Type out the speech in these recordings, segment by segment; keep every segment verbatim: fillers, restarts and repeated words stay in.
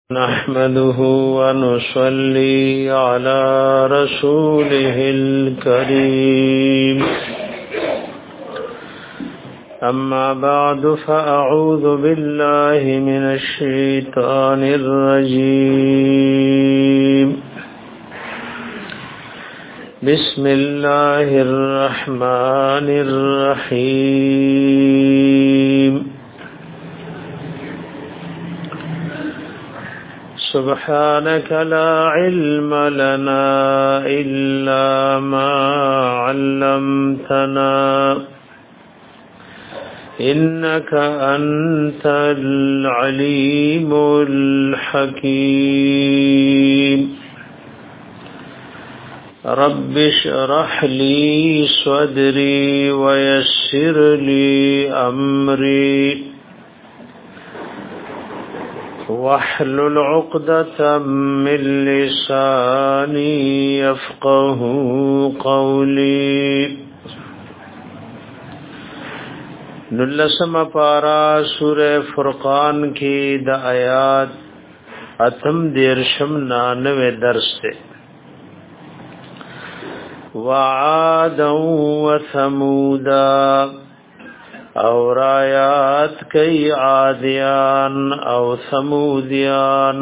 نحمده ونصلي على رسوله الكريم أما بعد فأعوذ بالله من الشيطان الرجيم بسم الله الرحمن الرحيم سبحانك لا علم لنا إلا ما علمتنا إنك أنت العليم الحكيم رب اشرح لي صدري ويسر لي أمري واحلل عقدة من لساني يفقه قولي نلسم پارا سورہ فرقان کی دا آیات اتم دیرشم نانوے درس تے وعادا وثمودا اور آیات کئی عادیان او ثمودیان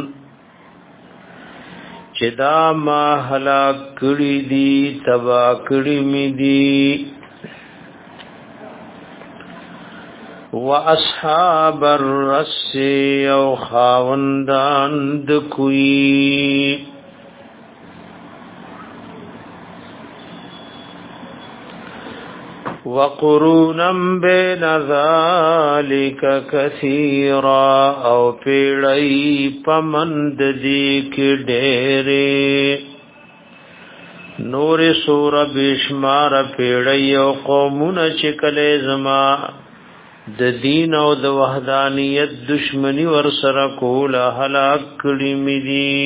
چدا ما ہلاک کڑی دی تبا کڑی می دی و اصحاب الرس او خاوندان دکوی وقرونا بین ذالک کثیرا او پیڑی پمند دیک ڈیرے نور سور بشمار پیڑی او قومون چکل زما د دین او د وحدانیت دشمنی ور سره کول هلاک کړي مې دي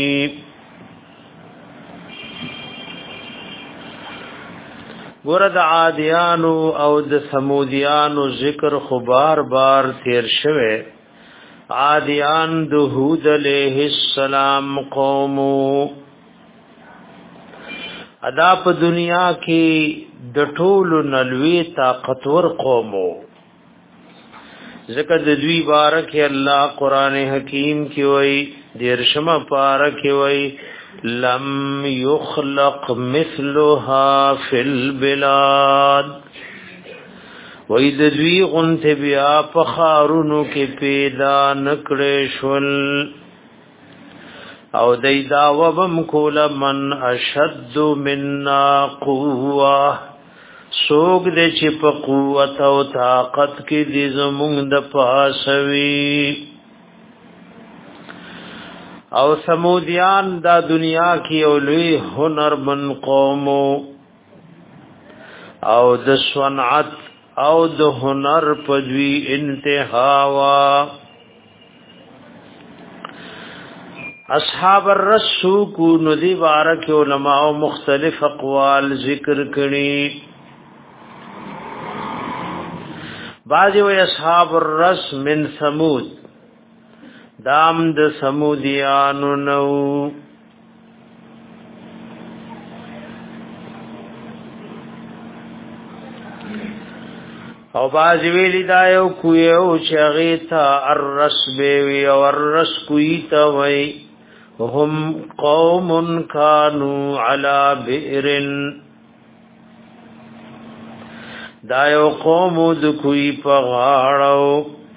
ورد عادیانو او د ثمودیانو ذکر خو بار بار تیر شوه عادیان د هود علیہ السلام قوم ادا په دنیا کې د ټولو نلوي طاقتور قومو ذکر د دوی بارک الله قران حکیم کی وای دیرشمه پارک وای لم يخلق مثلها في البلاد وای د دوی غنت بیا په خارونو کې پیدا نکړې شول او دایدا وبم کول من اشد منا قوه سوګ دې چې په قوت او طاقت کې دې زمونږ د پاسوي او سمودیان دا دنیا کې اولوی هنر من قوم او د صنعت او د هنر په دوی انتها وا اصحاب الرسو کو ندی بارک علماء مختلف اقوال ذکر کړي بعضی و اصحاب الرس من ثمود دام د ثمودیانو نو او بعضی ویلی دایو کویو چغیتا الرس بیوی او الرس کویتا وی هم قوم کانو علی بئرن دایو قوم د کوی په غاړو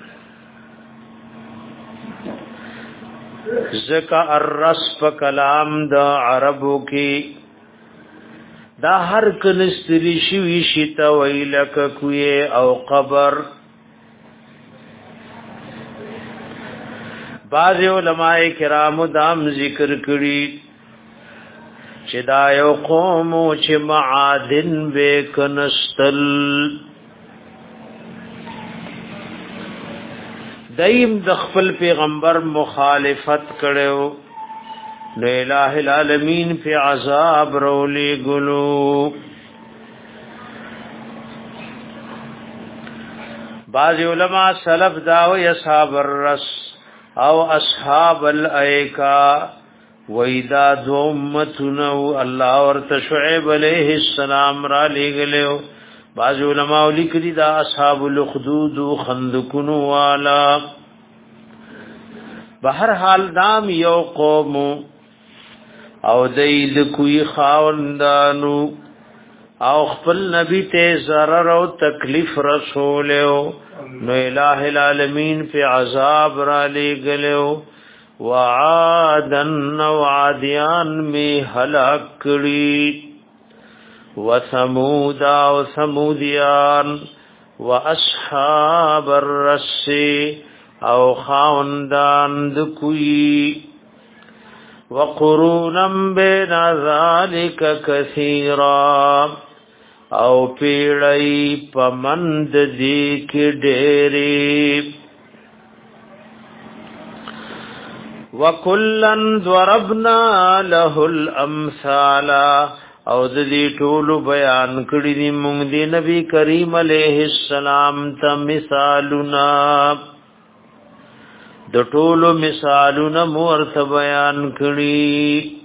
زکا الرس په کلام د عربو کې دا هر کنستری شوی شتا ویلک کوی او قبر بعض علماء کرام دام ذکر کړي چې دا یو قوم چې معادن وکنستل دایم د خپل پیغمبر مخالفت کړو نو الہ العالمین فی عذاب رولی گلو بعض علماء سلف داوی اصحاب الرس او اصحاب الایکا ویدا دو امتنو الله ورته شعیب علیہ السلام را لګلو. بعض علماء لیکلي دا اصحاب الاخدود خندقونو والا. بهر حال دام یو قوم او دید کوئی خاوندانو او خپل نبی ته zarar او تکلیف رسولو نو الہ العالمین په عذاب را لګلو. وعادن وعادیان می هلاک کړي وثمود او ثمودیان واصحاب الرس او خاوندان د کوي وقرونم بین ذالک کثیرا او پیړی پمند دی کې ډېری. وکلن ضربنا له الامثال او د دې ټول بیان کړی دی موږ دی نبی کریم علیه السلام ته مثالنا د ټول مثالنا مورته بیان کړی.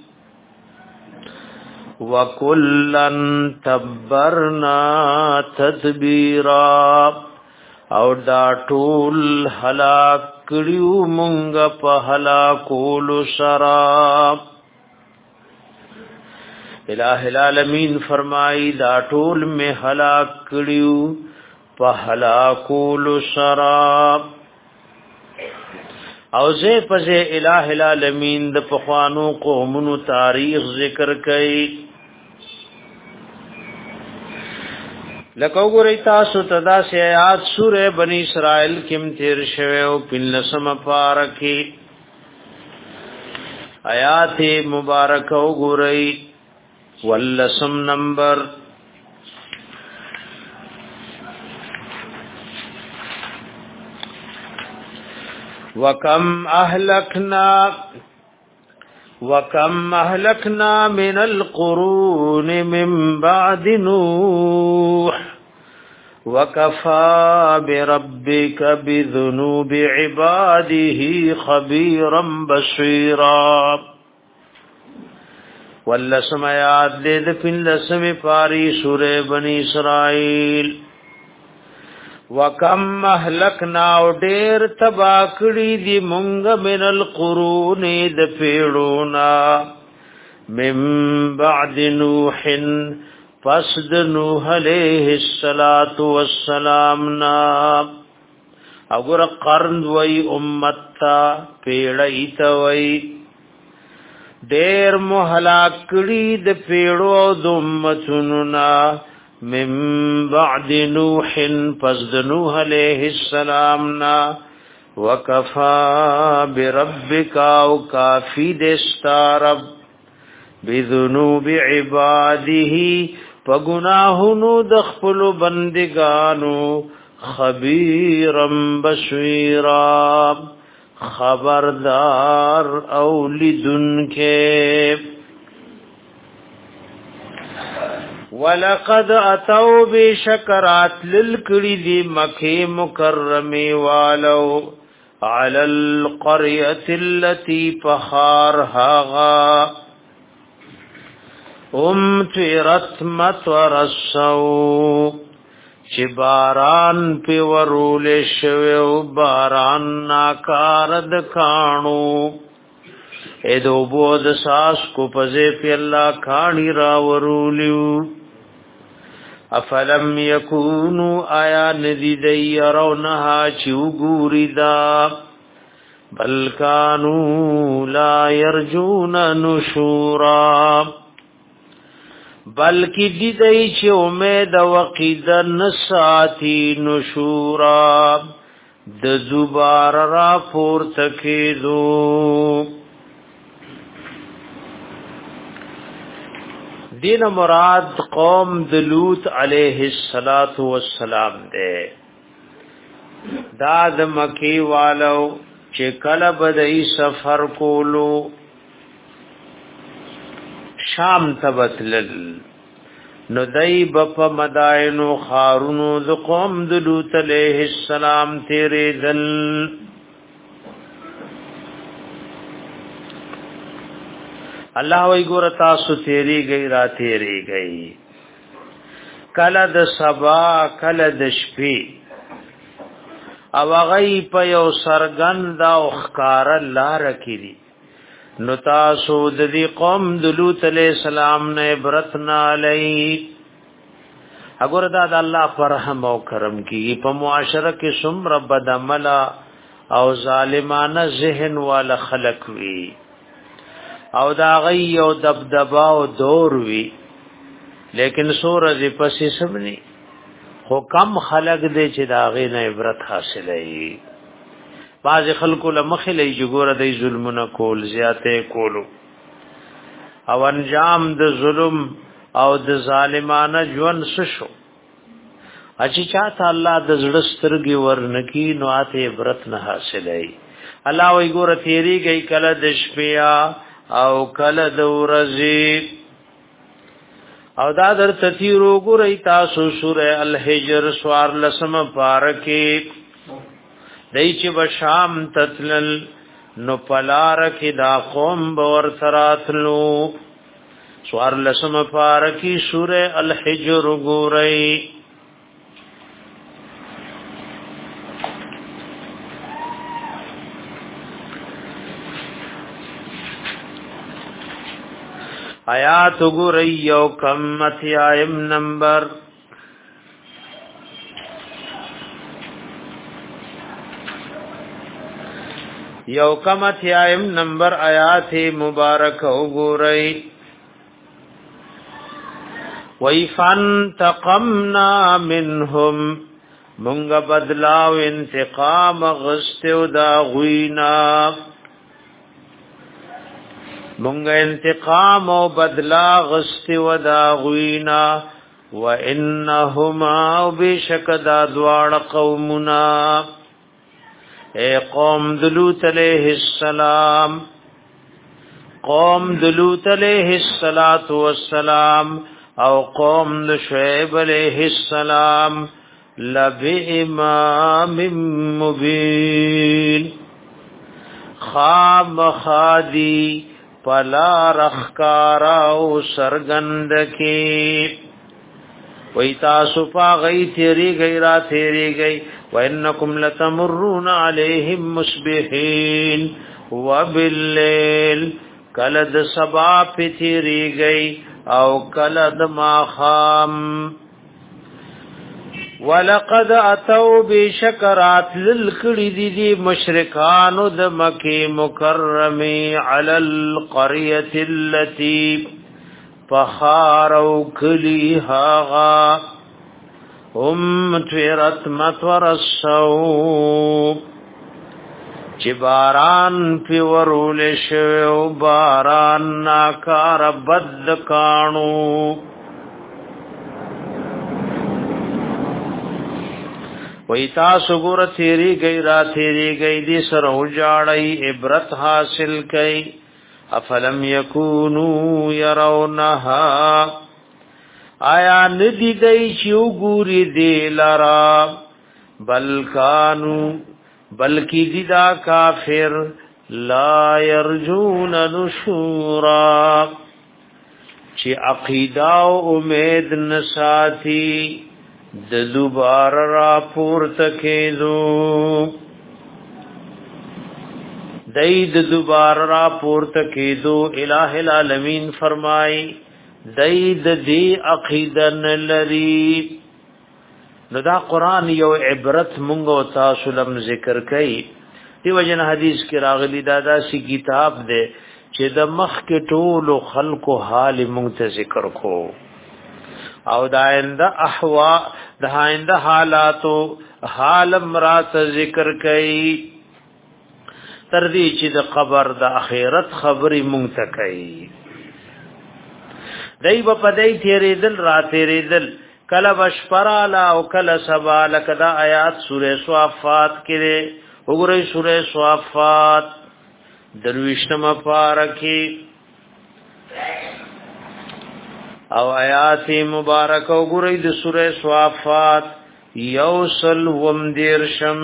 وکلن تبرنا تدبیرا او دا ټول هلاک کړیو مونږ په هلاکول سرا. الہ العالمین فرمائی دا ټول میں هلاک کړیو په هلاکول سرا. او زه پزه الہ العالمین د پخوانو قومونو تاریخ ذکر کړي. لکه وګورئ تاسو تدا سے آیات سورہ بنی اسرائیل کم تیر شوه او پنلسم پارکی آیات مبارک وګورئ ولسم نمبر وکم اهلکنا وکم اهلکنا من القرون من بعد نوح وکفا بربک بذنوب عباده خبیرا بصیرا. واللسم آیات دید پن لسم پاری سورہ بنی اسرائیل. وکم اهلکنا او ډیر تباکړي دی مونږ من القرون د پیړونا من بعد نوح پس د نوح علیہ الصلات والسلام نا. اگر قرن وی امت تا پیړی تا وی ډیر مهلاک کړي د پیړو د امتونو نا من بعد نوح پس د نوح علیہ السلام نا. وکفا بربک او کافی دستارب بذنوب عباده پگناہنو دخپل بندگانو خبیرم بصیرا خبردار اولیدن کے. ولقد اتوا بشکرات للکڑی دی مکہ مکرمی والو علی القریة التي فخار هاغا امطرت مطر السو چی باران پی ورول شویو باران ناکارد کانو ایدو بود ساس کو پزے پی اللہ کانی را ورولیو. افلم یکونو آیا ندی دی رونها چیو گوری دا بل کانو لا یرجون نشورا بلکی دی دی چی امید وقید نساتی نشورا د زبار را پورتکیدو. دین مراد قوم دلوت علیہ الصلات والسلام دے. داد مکی والو چې کله بدای سفر کولو شام تبتلل نو دای بپ مدائنو خارونو د قوم دلوت علیہ السلام تیرے دل. الله وی ګور تاسو تیری گئی را تیری گئی کله د سبا کله د شپې او غي په یو سرګند او خکار لار کړي نو تاسو د دې قوم د لوط علیہ السلام نه عبرت نه لئی اگر دا د الله پر رحم او کرم کی په معاشره کې څومره بد عمل او ظالمانه ذهن والا خلق وی او دا غي او دبدبا او دور وی لیکن سورج پسې سمني خو کم خلق دې چې دا غي نه عبرت حاصلې بعض خلکو لمخلې جګور د ظلمونه کول زیاته کولو او انجام د ظلم او د ظالمانه ژوند ششو اچي چاته الله د زړه سترګي ورنکی نو اته عبرت نه حاصلې الله وی ګور تیری گئی کله د شپیا او کله د ورځې او دا در تتیرو ګورې تاسو سوره الحجر سوار لسم پارکه دای چې بشام تتلل نو پلار کې دا قوم بور سراتلو سوار لسم پارکی سوره الحجر ګورې آیات ګورې یو کم اتیایم نمبر یو کم اتیایم نمبر آیات مبارک وګورئ وَإِفَانْتَقَمْنَا مِنْهُمْ مُنْغَ بَدْلَاوْ انتقام غستو دا غوینا مونږ انتقام او بدلا غستو دا غوینا وَإِنَّهُمَا بِشَكَدَا دوار قومنا اے قوم دلوت علیہ السلام قوم دلوت علیہ السلام او قوم شعیب علیہ السلام لبی امام مبین خام خادی پلا رخکارا او سرگند کی وی تاسو پا غی تیری گئی را تیری گئی وَإِنَّكُمْ لَتَمُرُّونَ عَلَيْهِمْ مُصْبِحِينَ وَبِاللَّيْلِ کلد سبا پی تیری گئی او کلد ماخام وَلَقَدْ أَتَوْا بِشَكَرَاتِ لِلْكِرِدِ دِي مشرکان د مکی مکرمی عَلَى الْقَرْيَةِ الَّتِي فَخَارَوْ كَلِيهَا ام تویرت مطور السو چی باران پی ورول شو باران ناکار بد کانو وی تاسو گور تیری گئی را تیری گئی دی سر اجاڑی عبرت حاصل کئی افلم یکونو یرونها آیا ندی دی چیو گوری دی لرا بلکانو بلکی دی دا کافر لا یرجون نشورا چی عقیدہ و امید نساتی د دوبار را پورتکیدو دی د دوبار را پورتکیدو الہ العالمین فرمائی دید دی عقیدن لری نو دا قرآن یو عبرت منگو تاسولم ذکر کئی دی وجن حدیث کی راغلی دادا سی کتاب دے چه دا مخ کے طول خلق و حال منگ ذکر کو او دا آئندہ احوا دا آئندہ حالاتو حال مرات ذکر کئی تردی چه دا قبر دا اخیرت خبری منگ تکئی دای په پدای تیرې دل را تیرې دل کله بشپرالا او کله سبا لکدا آیات سوره صافات کې وګورئ سوره صافات درویشتمه پارکی او آیات مبارک وګورئ د سوره صافات یوصل وم دیرشم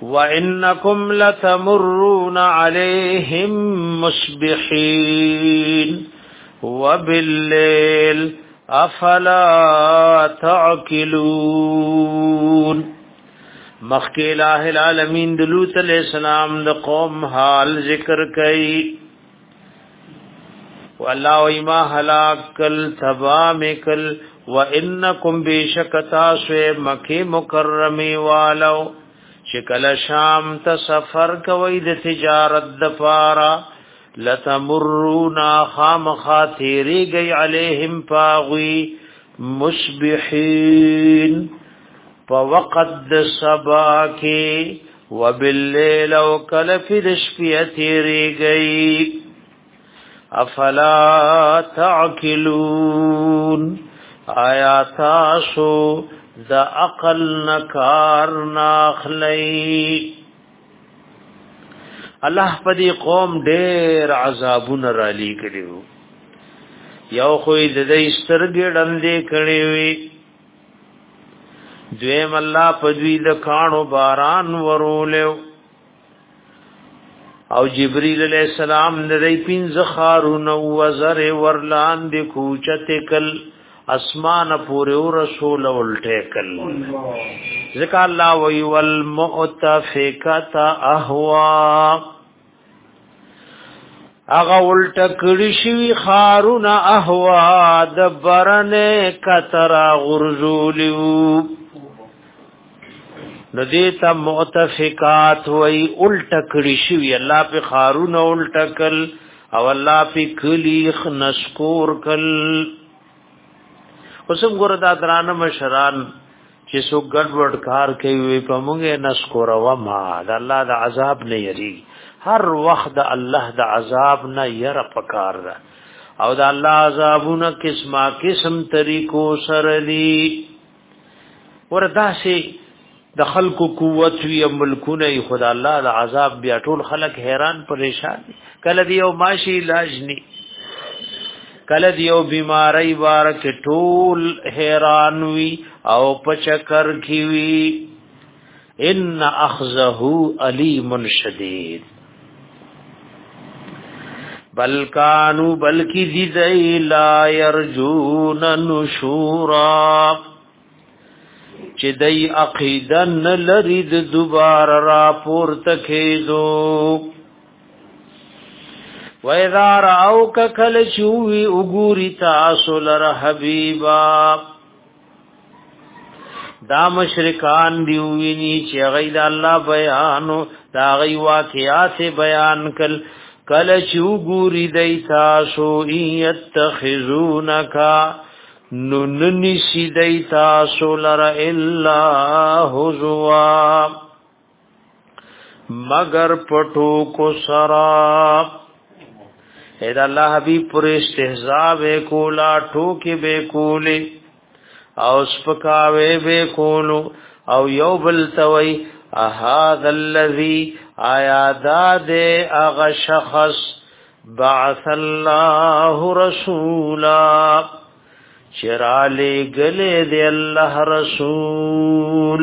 وَإِنَّكُمْ لَتَمُرُّونَ عَلَيْهِمْ مُصْبِحِينَ وَبِاللَّيْلِ أَفَلَا تَعْقِلُونَ مخکی الہ العالمین دلوت علیہ السلام د قوم حال ذکر کئی واللہ ویما حلاک کل تبام کل وَإِنَّكُمْ بِشَكَتَاسُوِ مکی مکرمی والو شکل شام تا سفر کوئی د تجارت دپارا لتمرونا خام خاطری گئی علیہم پاغوی مصبحین فوقت د سبا کی وباللیل و کلفی دشپیتی ری گئی افلا تعقلون آیا تاسو د عقل نکار ناخلی الله پدی قوم ډیر عذابون را لیکلو یو خو د دې سترګې ډندې کړې وي دویم الله پدوی د کانو باران ورولو او جبريل علیہ السلام نری پینځ خارون وزر ورلان د کوچت کل اسمان پورې رسول ولټکل ذکر الله وی والمؤتفقات اهوا اغه ولټکړی شوی خارون اهوا د برنه کترا غرزولیو ندیتا مؤتفقات وی الٹکڑی شوی اللہ پی خارون الٹکل او اللہ پی کلیخ نسکور کل اسم گردہ دران مشران چسو گڑوڑ کار کیوی پا مونگے نسکور وما دا اللہ دا عذاب نیری ہر وقت دا اللہ دا عذاب نیر پکار دا او دا اللہ عذابونا قسمہ قسم طریقو سردی وردہ سے د خلق قوت وی ملکونه خدا الله د عذاب بیا ټول خلق حیران پریشان کله دیو ماشی علاج نی کله دیو بیماری وارک ټول حیران وی او پچکر کی وی ان اخذه علیم شدید بل کانوا بلکی ذی لا یرجون نشورا چې دای عقیده نه لري د دوباره را پورته کېدو و اذا راوک کل شوی وګوري تاسو لره حبیبا دا مشرکان دی ویني چې غید الله بیانو دا غي واقعات بیان کل کل شوګوري دای تاسو یتخذونک نننی سیدی تاسو لرا الا حضوا مگر پٹو کو سراب اید اللہ حبیب پر استحضاب کولا ٹوکی بے کولی او سپکاوے بے کولو او یو بلتوی احاد اللذی آیا دادے اغا شخص بعث اللہ رسولا چرالی گلے دے اللہ رسول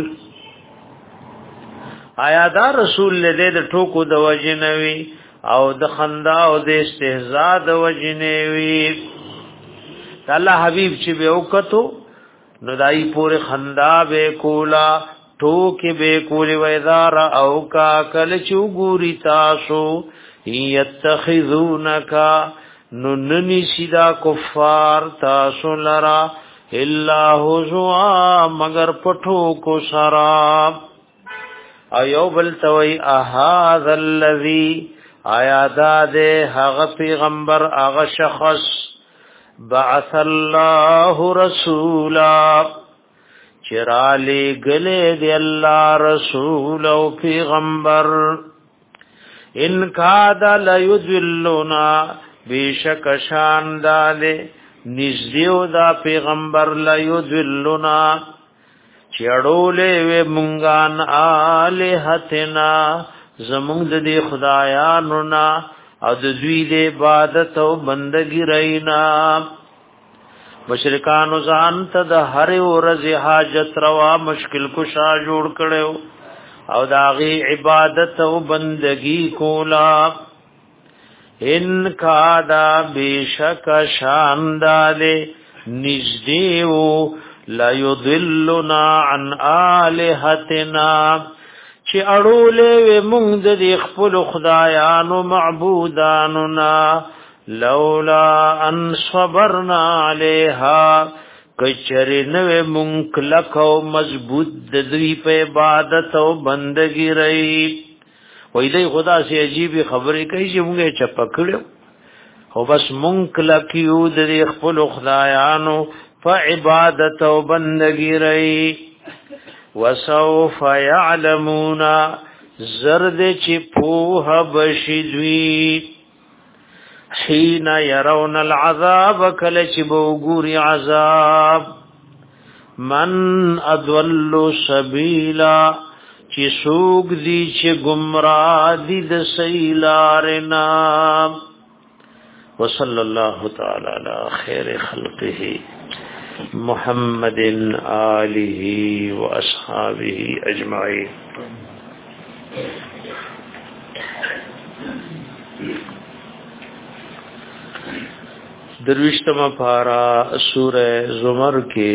آیا دا رسول لے دے دا ٹوکو دا وجنوی او د خندا او د استهزاء د وجنوی الله حبیب چې به وکتو نو دای پورې خندا به کولا ټوکې به کولې وېدار او کا کل چوغوري تاسو یتخذونک نو ننی سیدا کفار تاسو لرا الا هزوا مگر پټو کو سرا ایو بل توي احاذ الذی آیا دا دے هغه پیغمبر هغه شخص بعث الله رسولا چرالی گلے دے اللہ رسول او پیغمبر ان کادا لیذلنا بیشک شان دالے نزدیو دا پیغمبر لیذلنا چړولې و مونږان الہتنا زمونږ د دې خدایانو نا او د دوی د عبادت او بندګی رینا مشرکان ځان ته د هر ورځ حاجت روا مشکل کشا جوړ کړو او داغي عبادت او بندگی کولا ان کادا بیشک شانداله نجدیو لا یضلنا عن آلهتنا چی اڑولے مونږ د خپل خدایانو معبودانو نا لولا ان صبرنا علیها کچری نو مونږ لکو مضبوط د دوی په عبادت او بندگی رہی وای دی خدا سے عجیب خبرې کوي چې موږ چپکړو او بس مونږ لکیو د خپل خدایانو په عبادت او بندگی رہی وسوف يعلمون زرد چې په بشدوی حين يرون العذاب کله چې وګوري عذاب من اضل سبیلا چې سوق دي چې گمراه دي د سیلارنا وصلی الله تعالی علی خیر خلقه محمد آله واصحابه اجمعین درویشتما پارا سورہ زمر کے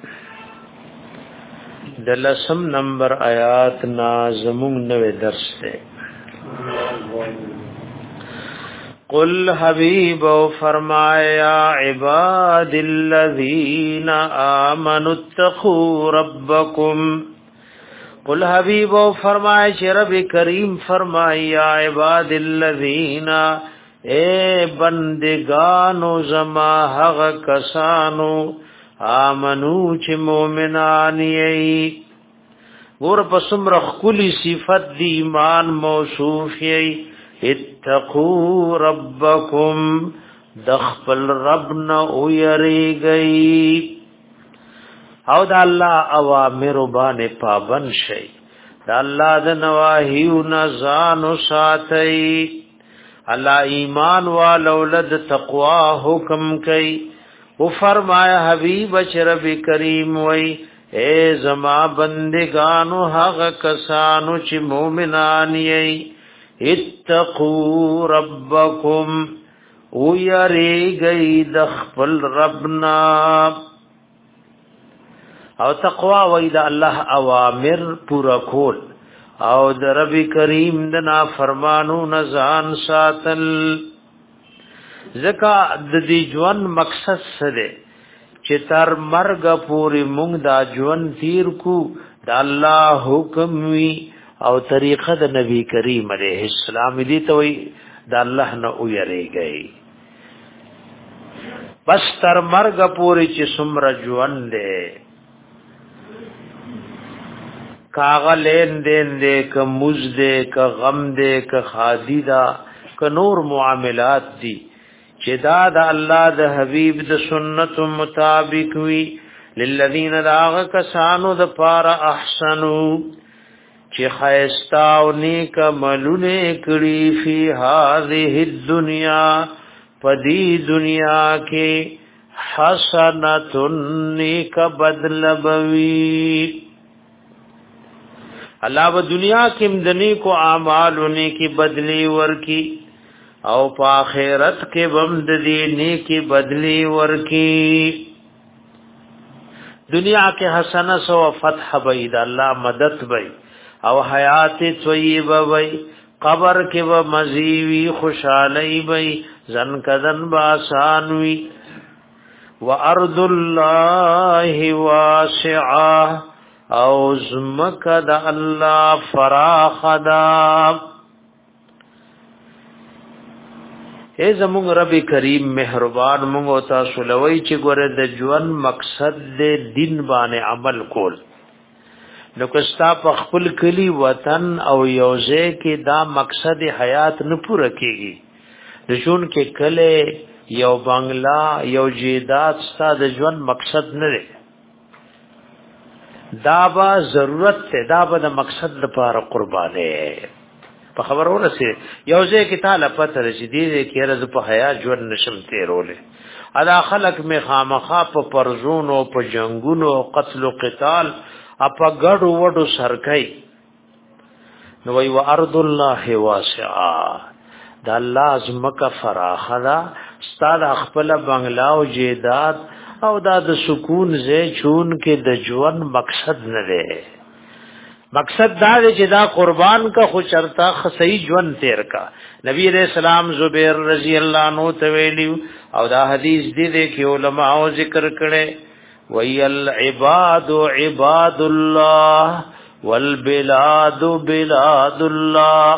دلسم نمبر آیات نا زمون نوے درس دے قل حبیب فرمایا عباد الذین آمنوا اتقوا ربکم قل حبیب فرمایا چھ رب کریم فرمایا عباد الذین اے بندگانو زما حق کسانو آمنو چه مومنانی ای ور پسم رخ کلی صفت دی ایمان موصوف ای اتقو ربکم دخپل ربنا اویری گئی او دا اللہ اوامر بان پابن شئی دا اللہ دا نواہیو نزانو ساتی اللہ ایمان والولد تقوا حکم کئی وہ فرمایا حبیب رب کریم وئی اے زما بندگانو حق کسانو چی مومنانی اتقو ربکم او یری گئی دخپل ربنا او تقوا وئی دا اللہ اوامر پورا کول او د رب کریم د نا فرمانو نزان ساتل زکا د دې ژوند مقصد سره چې تر مرګ پورې موږ دا ژوند تیر کو د الله حکم وی او طریقه د نبی کریم علیه السلام دې ته وی د الله نه ویریږي بس تر مرګ پورې چې څومره ژوند دی کاغا لین دین دے که مز دے که غم دے که خادی دا که نور معاملات دی چه دا دا اللہ دا حبیب دا سنت مطابق وی للذین دا آغا کسانو دا پارا احسنو چه خیستاو نیک ملونے کڑی فی هذه الدنیا پدی دنیا کے حسنتن نیک بدل بوی اللہ و دنیا کی مدنی کو اعمال ہونے کی بدلی ورکی او پا آخرت کے بمد دینی کی بدلی ورکی دنیا کے حسن سو فتح بئی دا اللہ مدد بئی او حیات طیب بئی قبر کے و مزیوی خوشحالی بئی زن کدن باسانوی و ارض اللہ واسعہ او زمک دا اللہ فراخ دا اے زمونگ رب کریم مہربان مونگو تاسو لوی چی گوره د جوان مقصد دے دین بانے عمل کول نو کستا په خپل کلی وطن او یوزے کې دا مقصد حیات نه پوره کیږي د جون کې کله یو بنگلا یو جیدات ستا د جوان مقصد نه دی دا با ضرورت ته دا به د مقصد لپاره قربانه په خبرونه سي یو ځای کې تعالی پته رسي دي چې رز په حیا ژوند نشم تیرولې ادا خلق می خامخا په پرزونو په جنگونو قتل او قتال اپا ګړو وډو سرکای نو وی وارض الله واسعه دا الله ازمکه فراخه دا ستاد خپل بنگلا او جیدات او دا د سکون زې چون کې د ژوند مقصد نه دی مقصد دا دی چې دا قربان کا خو چرتا صحیح ژوند تیر کا نبی علیہ السلام زبیر رضی اللہ عنہ تویلی او دا حدیث دی دی کې علماء ذکر کړي وی العباد عباد الله والبلاد بلاد الله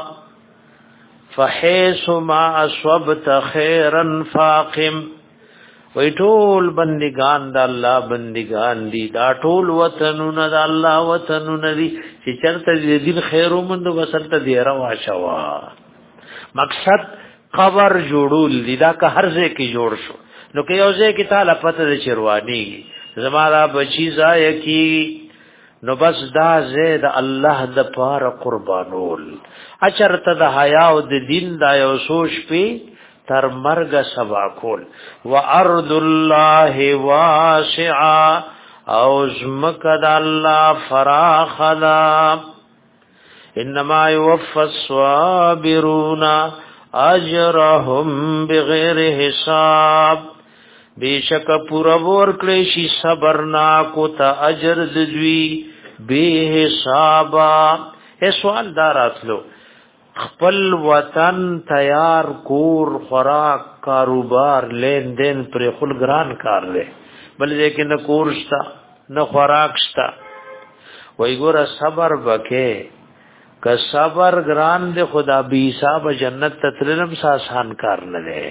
فحيث ما اصبت خيرا فاقم وی ټول بندگان د الله بندگان دي دا ټول وطنونه د الله وطنونه دي چې چرته دې خیر ومند وسرته دی روا شوا مقصد قبر جوړول دي دا که هر ځای کې جوړ شو نو که یو ځای کې تعالی پته د چروانی زمارا بچی ځای کې نو بس دا زید الله د پاره قربانول اچرته د حیا او د دین دا یو سوچ پی تر مرګ سبا کول وارض الله واسعا او زمکد الله فراخلا انما يوفى الصابرون اجرهم بغیر حساب بیشک پورا ورکړی شي صبرنا کو ته اجر دوی به حسابا اے سوال داراتلو خپل وطن تیار کور خوراک کاروبار لین دین پر خپل ګران کار دی بل لیکن نه کور شتا نه خوراک شتا وای ګور صبر وکې که صبر ګران دی خدا به حساب جنت تتلم سا آسان کار نه دی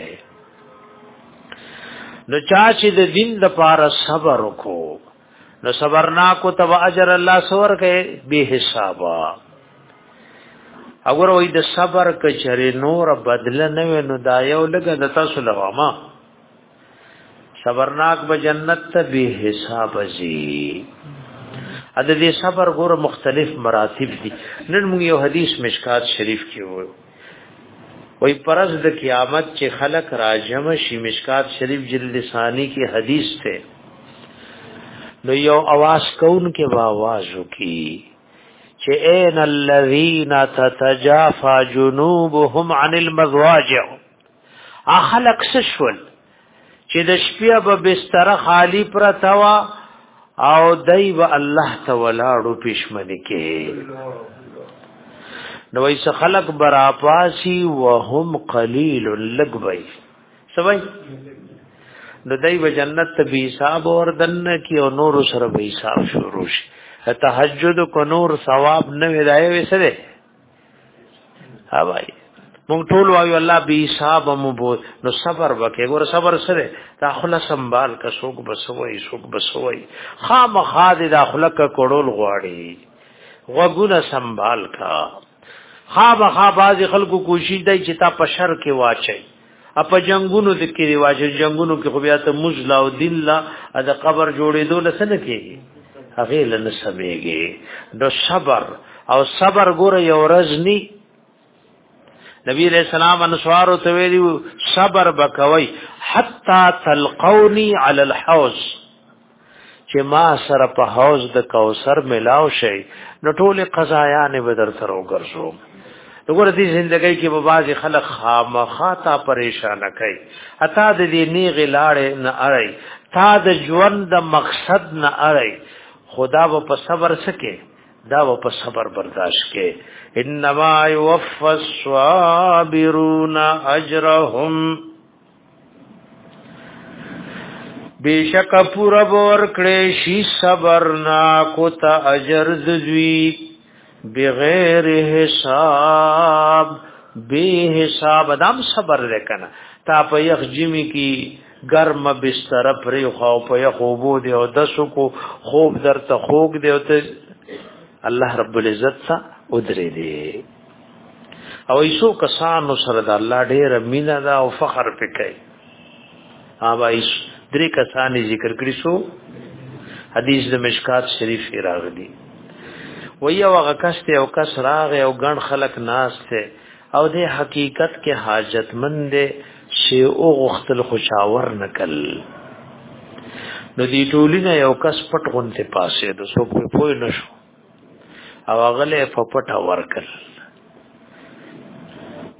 نو چا چې د دین د پاره صبر وکړو نو صبرنا کو تب اجر الله سور کې به حسابا اگر وې د صبر کچره نور بدل نه ونو دا یو لګه د تاسو لغما صبرناک به جنت ته به حساب زی ا د دې صبر ګور مختلف مراتب دي نن موږ یو حدیث مشکات شریف کې وو وې پرز د قیامت چې خلق راجم شي مشکات شریف جلد ثانی کی حدیث ته نو یو आवाज کون کې با आवाज وکي چې اين الذين تتجافى جنوبهم عن المضاجع اخلق سشول چې د شپې په بستر خالی پر توا او دایو الله تعالی پښمنه کې نو ایس خلق برا پاسی وهم قلیل لګوي سوي نو دایو جنت به حساب اور دنه کې او نور سره به حساب شروع شي تهجد کو نور ثواب نه ودای وسره ها بھائی مونږ ټول وایو الله به حساب مو بو نو صبر وکي ګور صبر سره داخله سنبال کا شوق بسوي شوق بسوي خامخا د داخله کا کړول غواړي وګونه سنبال کا خامخا باز خلکو کوشش دی چې تا پشر کې واچي اپ جنگونو د کې رواج جنگونو کې خو بیا ته مزلا او دلا د قبر جوړېدو لسنه کې هغه لن سمېږي نو صبر او صبر ګوره یو رزنی نبی علیہ السلام انصار ته ویلي صبر بکوي حتا تلقوني على الحوض چې ما سره په حوض د کوثر ملاو شي نو ټول قضایان به در سره وګرځو وګوره دې ژوندۍ کې په بعض خلک خامخا تا پریشان کوي اته د دې نیغ لاړې نه اړي تا د ژوند د مقصد نه اړي خدا و په صبر سکے دا و په صبر برداشت کې انما يوفى الصابرون اجرهم بیشک پورا ور کړي شي صبرنا کو ته اجر دوی بغیر حساب به حساب ادم صبر وکنه تا په یخ جمی کی گرم بستر پر خو په خوبو دی او دسو کو خوب درته خوګ دی او ته الله رب العزت سا ودرې دی او ایسو کسانو سره د الله ډېر مینا دا او فخر پکې ها وای درې کسانی ذکر کړی شو حدیث د مشکات شریف راغلی وی او غکشته او کس راغ او ګڼ خلق ناس ته او د حقیقت کې حاجتمند شی او غختل خوشاور نکل نو دی ټولینا یو کس پټ غونته پاسه د سو په پوی نشو او غله په پټه ورکل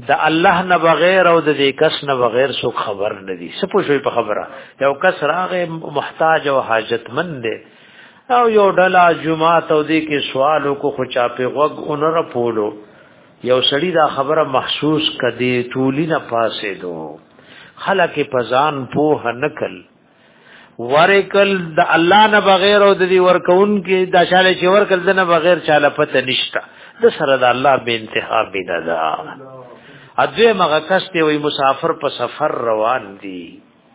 د الله نه بغیر او د دې کس نه بغیر سو خبر نه دي څه پوښوي په خبره یو کس راغه محتاج او حاجتمند دی او یو ډلا جمعه تو دې کې سوالو کو خو چا په وګ اونره پولو یو سړی دا خبره محسوس کدي تولی نه پاسې دو خلک پزان په نکل ورکل د الله نه بغیر او د دې ورکون کې د شاله چې ورکل د نه بغیر چاله پته نشتا د سره د الله به انتها بيددا اځه مغه کسته وي مسافر په سفر روان دي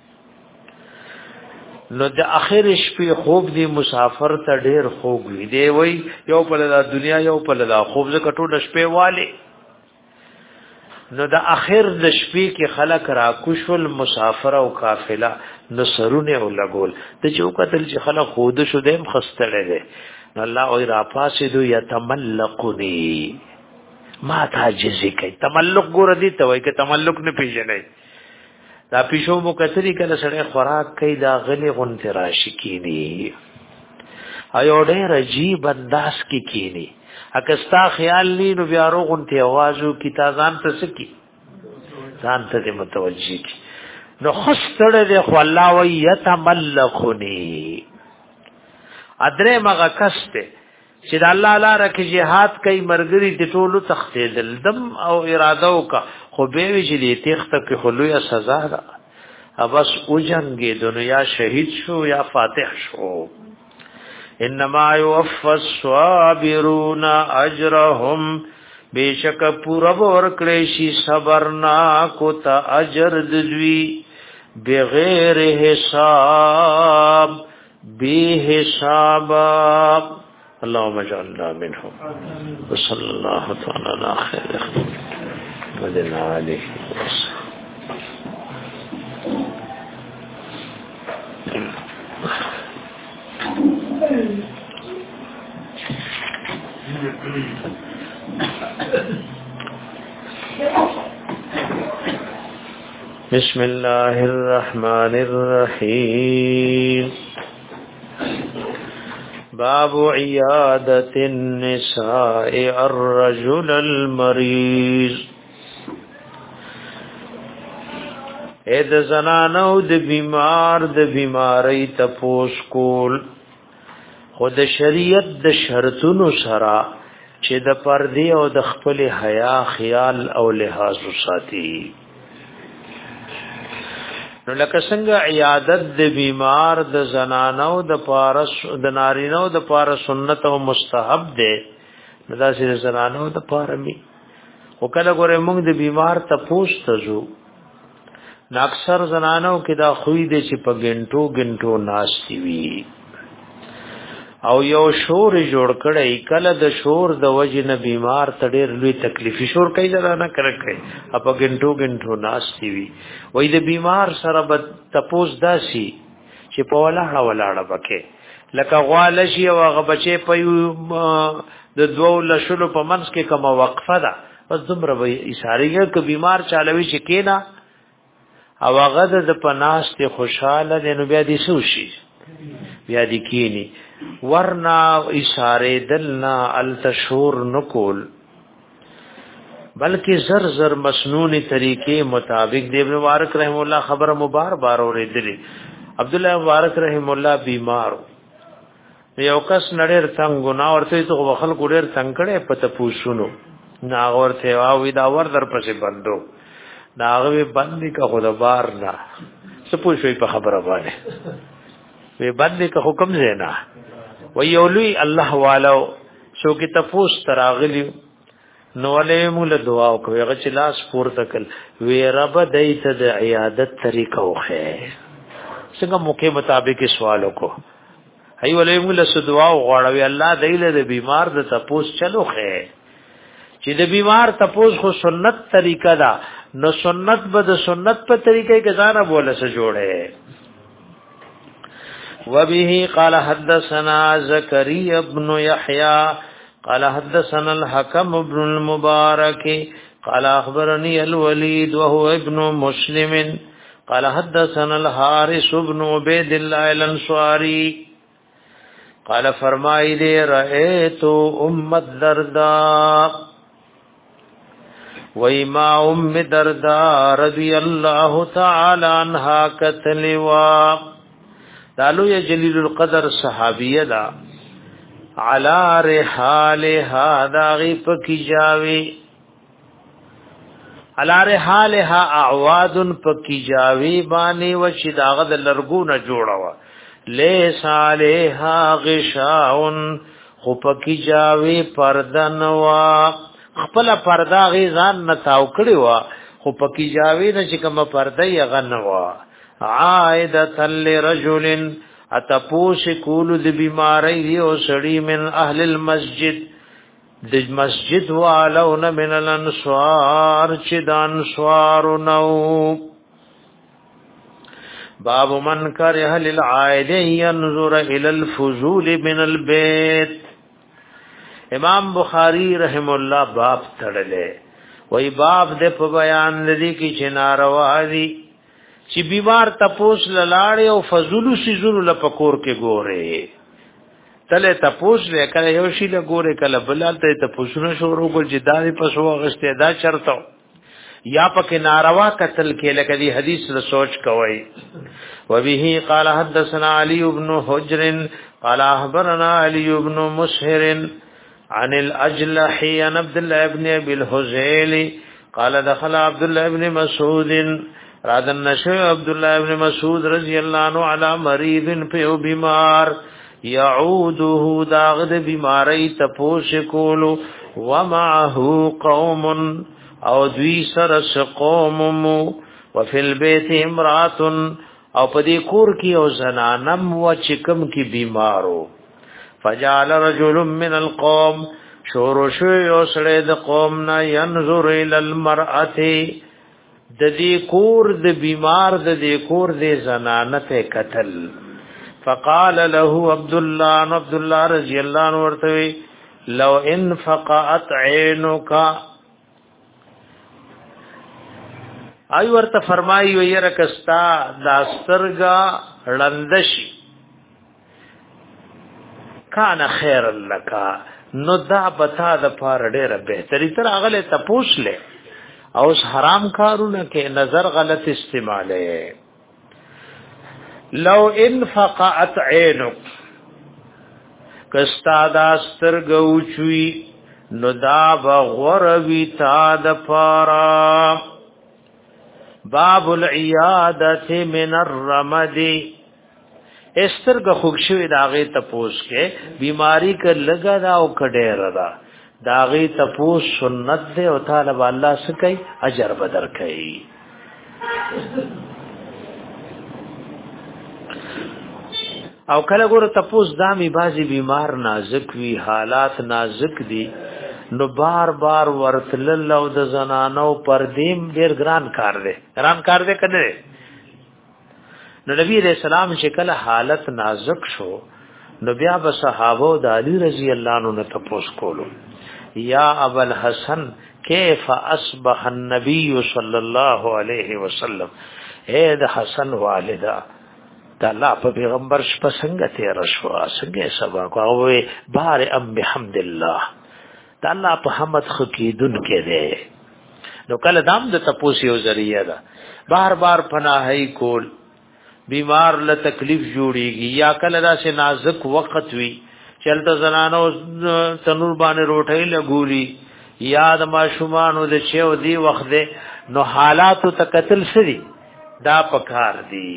نو د اخر شپې خوب دی مسافر ته ډیر خوب وي دی وای یو په د دنیا یو په د خوب ز کټو د شپې والے نو د اخر د شپې کې خلک را کوشل مسافر او قافله نو سرونه او لګول د چوکتل چې خلک خود شو دیم خستړې ده نو الله او را پاسې دو یتملقنی ما تعجزی کوي تملق ګور دي ته وای ک تملق نه پیژنې دا پیشو مو کتری کله سره خوراک کوي دا غلی غون تراشی کینی ایو ډېر عجیب انداز کې کینی اکستا خیال نی نو بیا روغون ته आवाजو کی تازان ته سکی ځان ته متوجی کی نو خستړه د خو الله و یتملقنی ادره مغه کسته چې د الله لپاره کې jihad کوي مرګري د ټولو تختیدل دم او اراده وکا خو به وی چې دې تخته کې خلویا سزا ده ابس او جنگي دنیا شهید شو یا فاتح شو انما يوفى الصابرون اجرهم بیشک پورا ورکړې شي صبرنا کو ته اجر دوی بغیر حساب به حساب اللهم اجعلنا منهم وصلى الله تعالى على خير محمد عليه بسم الله الرحمن الرحيم باب عيادة النساء الرجل المريض اې د زنانو د بیمار د بیماری تپوس کول خود شریعت د شرطونو سره چې د پردې او د خپل حیا خیال او لحاظ ساتي نو لکه څنګه عیادت د بیمار د زنانو د پارس د نارینو د پار سنت او مستحب ده دا چې زنانو د پار می او کله ګوره موږ د بیمار ته پوښتځو نو اکثر زنانو کې دا خوې دي چې په ګنټو ګنټو ناشتي وي او یو شور جوړ کړي کله د شور د وجه نه بیمار ته ډېر لوی تکلیف شور کوي زنانه کړکې اپ ګنټو ګنټو ناشتي وي وای د بیمار سره به تپوس داسي چې په ولاړه ولاړه بکې لکه غواله شي او هغه بچي په د دوو لشلو په منځ کې کومه وقفه ده بس دومره به اشاره کې بیمار چالوي چې کینا او هغه د پناست خوشاله دي نو بیا دي سوشي بیا دي کینی ورنا اشاره دلنا التشور نکول بلکې زر زر مسنونی طریقې مطابق دی ابن مبارک رحم الله خبر مبار بار اورېدلی عبد الله مبارک رحم الله بیمار یو کس نړیر څنګه نا ورته ته وخل ګډیر څنګه پته پوښونو نا ورته واوی دا ور در پسې بندو ناغه باندې کا خدا بار نه سپوږی په خبره باندې وی باندې کا حکم زینا ویولوی الله والو شو کې تفوس تراغلی نو ولې مولا دعا وکړه هغه چې لاس پورته کړ وی رب دایته د عیادت طریقه وخه څنګه موکه مطابق سوال وکړه هی ولې مولا سو دعا وغواړي الله دایله د بیمار د تفوس چلو خه چې د بیمار تفوس خو سنت طریقه ده نو سنت به د سنت په طریقې کې ځانه بوله سره جوړه وبه قال حدثنا زكريا بن يحيى قال حدثنا الحكم بن المبارك قال اخبرني الوليد وهو ابن مسلم قال حدثنا الحارث بن عبيد الله الانصاري قال فرمائے دے رأيت ام الدرداء وما ام درداء رضی الله تعالی عنها کتلوا دالو یا جلیل القدر صحابیه دا علا رحالها داغی پکی جاوی علا رحالها اعواد پکی جاوی بانی وچی داغد لرگون جوڑوا لیس علیها غشاؤن خو پکی جاوی پردنوا خپل پردا غیزان نتاو کړي وا خو پکی جاوی نه چې کوم پرده یې غنوا عائدة لرجل اتپوش کول د بیماری او سړی من اهل المسجد د مسجد والون من الانصار چې د انصار نو باب من کره للعائد ينظر الى الفضول من البيت امام بخاری رحم الله باب تړلې وای باب د په بیان لدی کی چې ناروا دي چې بیمار تپوس لاړې او فضول سيزونو لپکور کې ګوره تله تپوس لکه یو شی له ګوره کله بلال ته تپوسونه شروع کول چې داري پسو غشته دا چرته یا پکې ناروا قتل کې لکه دی حدیث له سوچ کوي وبه قال حدثنا علي بن حجر قال اخبرنا علي بن مسهر عن الاجلح عن عبد الله ابن ابي الهذيل قال دخل عبد الله ابن مسعود راد النشو عبد الله ابن مسعود رضی الله عنه على مريض په بیمار يعوده داغد بیماری تپوش کولو ومعه قوم او دوی سرس قوم وفي البيت امرات او پدی کور کی او زنانم و چکم کی بیمارو فجعل رجل من القوم شورشو یوسړه د قوم نا ينظر الى المرأه د دې کور د بیمار د دې کور د زنانته قتل فقال له عبد الله عبد الله رضی الله عنه ورته لو انفقت عينك ای ورته فرمایي ويره کستا د سترګا لندشي کان خیر لک نو دا بتا د پار ډیره بهتري تر اغله تپوش له او حرام کارونه کې نظر غلط استعماله لو انفقت عینک کستا دا سترګو چوي نو دا بغور وی تا د پارا باب العیادة من الرمد استرګه خوښوي داغه تپوس کې بیماری ک لګا دا او کډېر دا داغه تپوس سنت دی او تعالی الله سکي اجر بدر کوي او کله ګور تپوس دامي بازي بیمار نازک وی حالات نازک دي نو بار بار ورتل او د زنانو پر دیم ډیر ګران کار دی ګران کار دی کنه نو نبی رسول الله چې کله حالت نازک شو نو بیا به صحابه د علی رضی الله عنه تپوس کولو یا ابو الحسن کیف اصبح النبي صلی الله علیه وسلم اے د حسن والدا د الله په پیغمبر شپه څنګه تیر شو څنګه سبا کوي بار ام بحمد الله د الله په حمد خکیدون کې ده نو کله دام د تپوس یو ذریعہ ده بار بار پناهی کول بیمار له تکلیف جوړیږي یا کله داسې نازک وخت وي چلته زنانو تنور باندې روټي لګولي یا د ماشومان د چيو دی وخت ده نو حالات تکتل سری دا پکار دي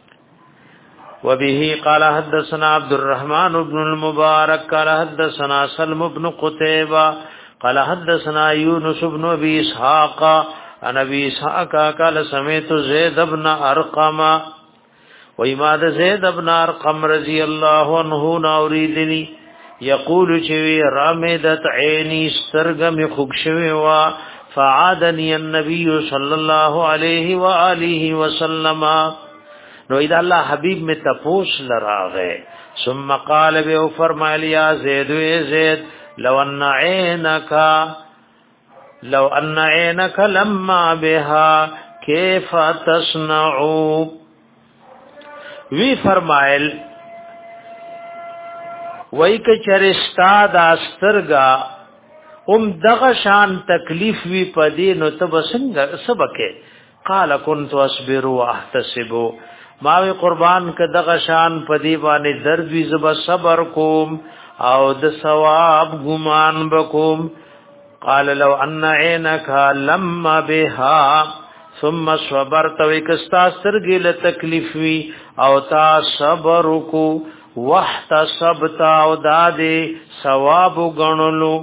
وبه قال حدثنا عبد الرحمن بن المبارك قال حدثنا سلم بن قتيبة قال حدثنا يونس بن ابي اسحاق عن ابي اسحاق قال سمعت زيد بن ارقم وإماد زید ابن ارقم رضی الله عنه نوریدنی یقول چوی رامدت عینی سترگم خوکشوی وا فعادنی النبی صلی الله علیه و آله وسلم نو اذا الله حبیب میں تپوس لراغے ثم قال به فرمایا یا زید و زید لو ان عینک لو ان عینک لما بها کیف تصنعوا وی فرمایل وای ک چرستا د استرګا ام دغه شان تکلیف وی پدې نو تب څنګه سبکه قال كنت اصبر واحتسب ما وی قربان ک دغه شان پدې باندې درد وی زب صبر کوم او د ثواب ګمان بکوم قال لو ان عينك لما بها ثم صبرت وکستا سرګل تکلیف وی او تا صبر کو واحتسبت او دادې ثواب غنلو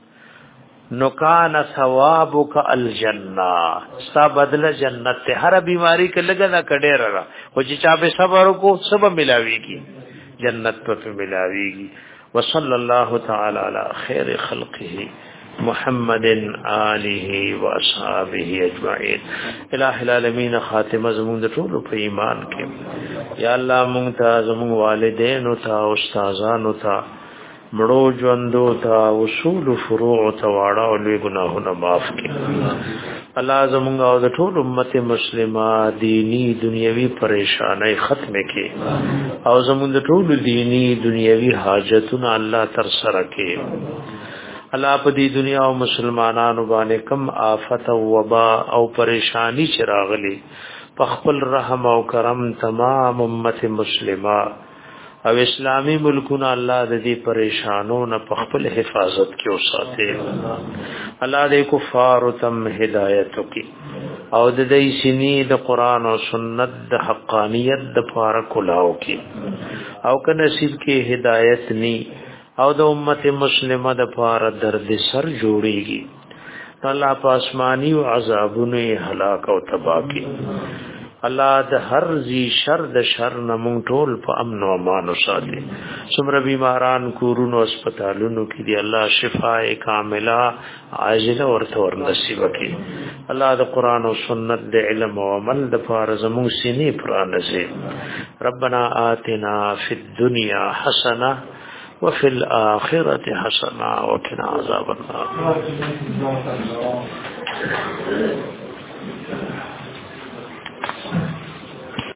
نو کان ثوابک الجنه ستا بدل جنت ته هر بیماری کې لګا نه کډیر را او چې چا به صبر کو سب ملاويږي جنت په ملاويږي وصلی الله تعالی علی خیر خلقه محمد آله و اصحابه اجمعین الہ العالمین خاتمه زمون د ټول په ایمان کې یا الله مونږ ته زمون والدین او تا استادانو ته مړو ژوندو ته اصول فروع ته واړه او لوی ګناهونه معاف کړي الله زمون او د ټول امت مسلمه دینی دنیوي پریشانای ختم کړي او زمون د ټول دینی دنیوي حاجتونه الله تر سره کړي الله په دې دنیا او مسلمانانو باندې کم آفت او وبا او پریشانی چراغلي په خپل رحم او کرم تمام امت مسلمه او اسلامی ملکونه الله د دې پریشانو نه په خپل حفاظت کې اوساته الله دې کفار تم هدایت وکي او د دې سینې د قران او سنت د حقانیت د پاره کلاو کې او که نصیب کې هدایت ني او د امت مسلمه د پاره درد سر جوړيږي الله په آسماني او عذابونو هلاک او تباہ کی الله د هر ذی شر د شر نه مونږ ټول په امن او امان وساتي څومره بیماران کورونو هسپتالونو کې دی الله شفاء کامله عاجله ورته ور نصیب کړي الله د قران او سنت د علم او عمل د پاره زموږ سینې پرانځي ربنا آتنا فی الدنیا حسنه وفي الآخرة حسنة وقنا عذاب النار